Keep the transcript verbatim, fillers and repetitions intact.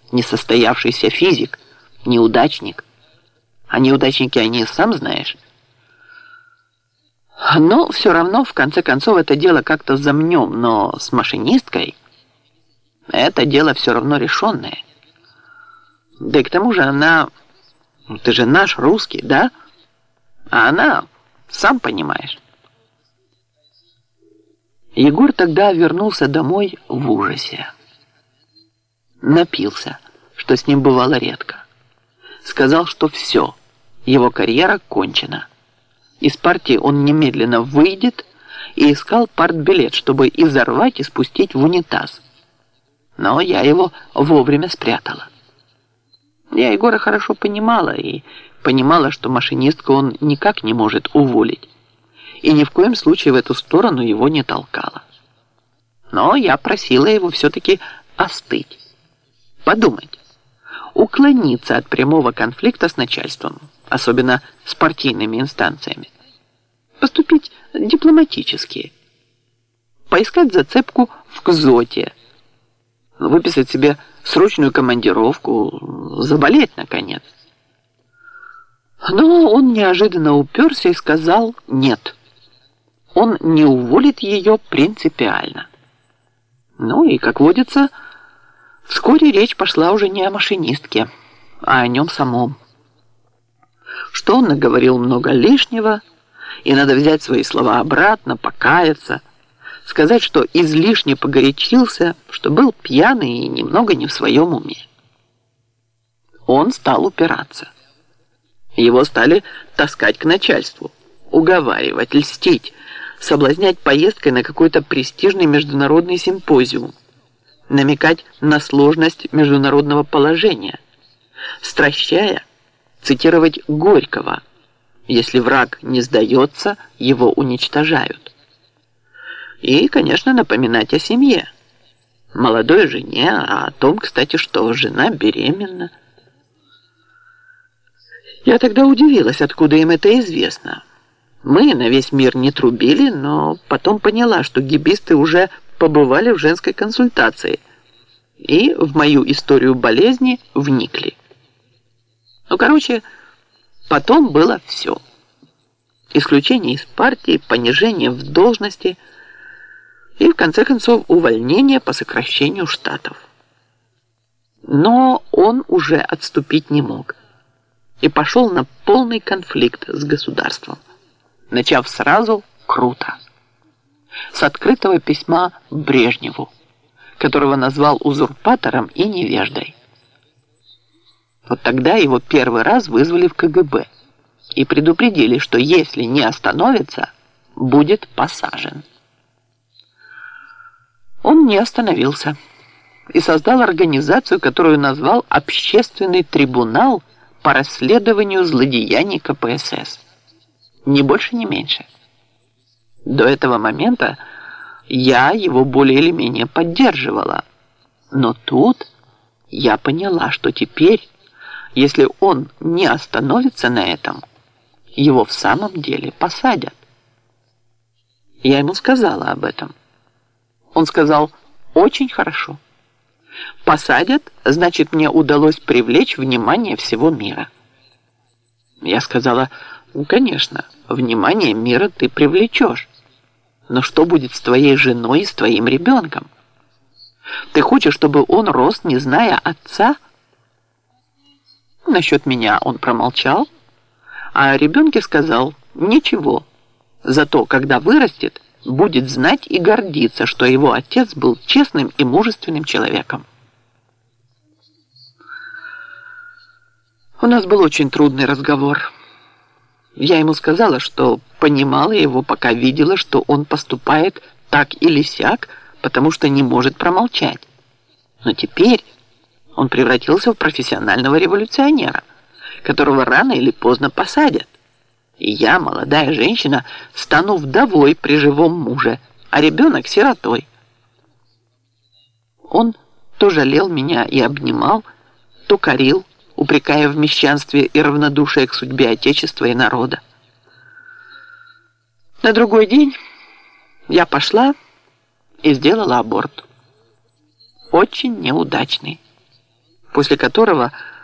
несостоявшийся физик, неудачник. А неудачники они, сам знаешь. Но все равно, в конце концов, это дело как-то замнем, но с машинисткой это дело все равно решенное. Да и к тому же она... Ты же наш русский, да? А она, сам понимаешь. Егор тогда вернулся домой в ужасе. Напился, что с ним бывало редко. Сказал, что все, его карьера кончена. Из партии он немедленно выйдет и искал партбилет, чтобы и взорвать, и спустить в унитаз. Но я его вовремя спрятала. Я Егора хорошо понимала и понимала, что машинистку он никак не может уволить. И ни в коем случае в эту сторону его не толкала. Но я просила его все-таки остыть, подумать, уклониться от прямого конфликта с начальством, особенно с партийными инстанциями, поступить дипломатически, поискать зацепку в КЗОТе, выписать себе срочную командировку, заболеть, наконец. Но он неожиданно уперся и сказал «нет». Он не уволит ее принципиально. Ну и, как водится, вскоре речь пошла уже не о машинистке, а о нем самом. Что он наговорил много лишнего, и надо взять свои слова обратно, покаяться, сказать, что излишне погорячился, что был пьяный и немного не в своем уме. Он стал упираться. Его стали таскать к начальству, уговаривать, льстить, соблазнять поездкой на какой-то престижный международный симпозиум, намекать на сложность международного положения, стращая, цитировать Горького: «Если враг не сдается, его уничтожают». И, конечно, напоминать о семье, молодой жене, а о том, кстати, что жена беременна. Я тогда удивилась, откуда им это известно. Мы на весь мир не трубили, но потом поняла, что гибисты уже побывали в женской консультации и в мою историю болезни вникли. Ну, короче, потом было все. Исключение из партии, понижение в должности и, в конце концов, увольнение по сокращению штатов. Но он уже отступить не мог и пошел на полный конфликт с государством, начав сразу круто. С открытого письма Брежневу, которого назвал узурпатором и невеждой. Вот тогда его первый раз вызвали в КГБ и предупредили, что если не остановится, будет посажен. Он не остановился и создал организацию, которую назвал «Общественный трибунал по расследованию злодеяний ка пэ эс эс». Ни больше, ни меньше. До этого момента я его более или менее поддерживала. Но тут я поняла, что теперь, если он не остановится на этом, его в самом деле посадят. Я ему сказала об этом. Он сказал: «Очень хорошо. Посадят, значит, мне удалось привлечь внимание всего мира». Я сказала: «Ну, конечно, внимание мира ты привлечешь. Но что будет с твоей женой и с твоим ребенком? Ты хочешь, чтобы он рос, не зная отца?» Насчет меня он промолчал, а о ребенке сказал: «Ничего. Зато, когда вырастет, будет знать и гордиться, что его отец был честным и мужественным человеком». У нас был очень трудный разговор. Я ему сказала, что понимала его, пока видела, что он поступает так или сяк, потому что не может промолчать. Но теперь он превратился в профессионального революционера, которого рано или поздно посадят. И я, молодая женщина, стану вдовой при живом муже, а ребенок сиротой. Он то жалел меня и обнимал, то корил, упрекая в мещанстве и равнодушии к судьбе Отечества и народа. На другой день я пошла и сделала аборт. Очень неудачный. после которого